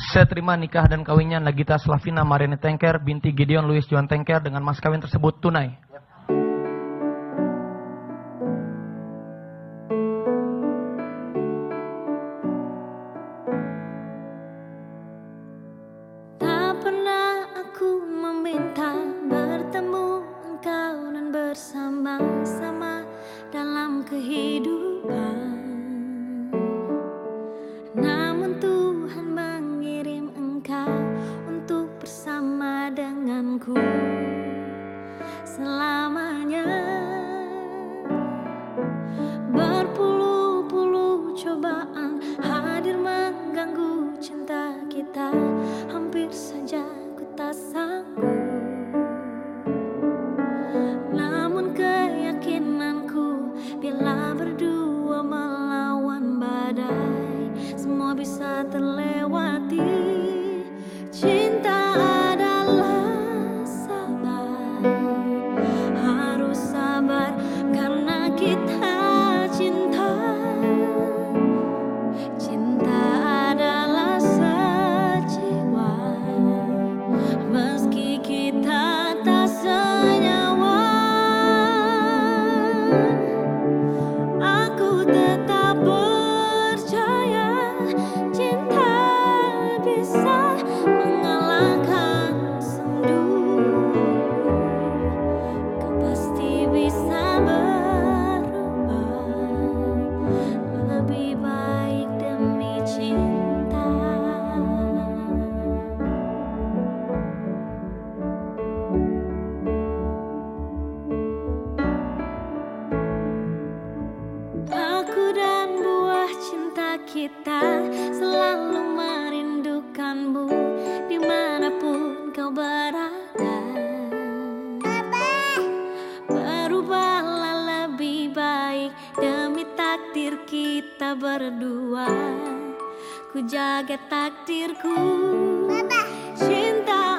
Saya terima nikah dan kawinnya Nagita Slavina Mariani Tengker binti Gideon Louis Johan Tengker dengan mas kawin tersebut tunai. Tak pernah aku meminta bertemu engkau dan bersama-sama dalam kehidupan. Namun Tuhan mengirim engkau untuk bersama denganku selamanya. Berpuluh-puluh cobaan hadir mengganggu cinta kita, hampir saja ku tak sanggup. Namun keyakinanku bila berdua melawan badai, semua bisa terlewati. Cinta adalah sabar, harus sabar karena kita cinta. Cinta adalah sejiwa, meski kita tak senyawa. Aku tetap percaya cinta bisa mengalahkan sendu. Kau pasti bisa berubah lebih baik demi cinta. Aku dan buah cinta kita selalu merindukanmu dimanapun kau berada. Berubahlah lebih baik demi takdir kita berdua. Ku jaga takdirku, cinta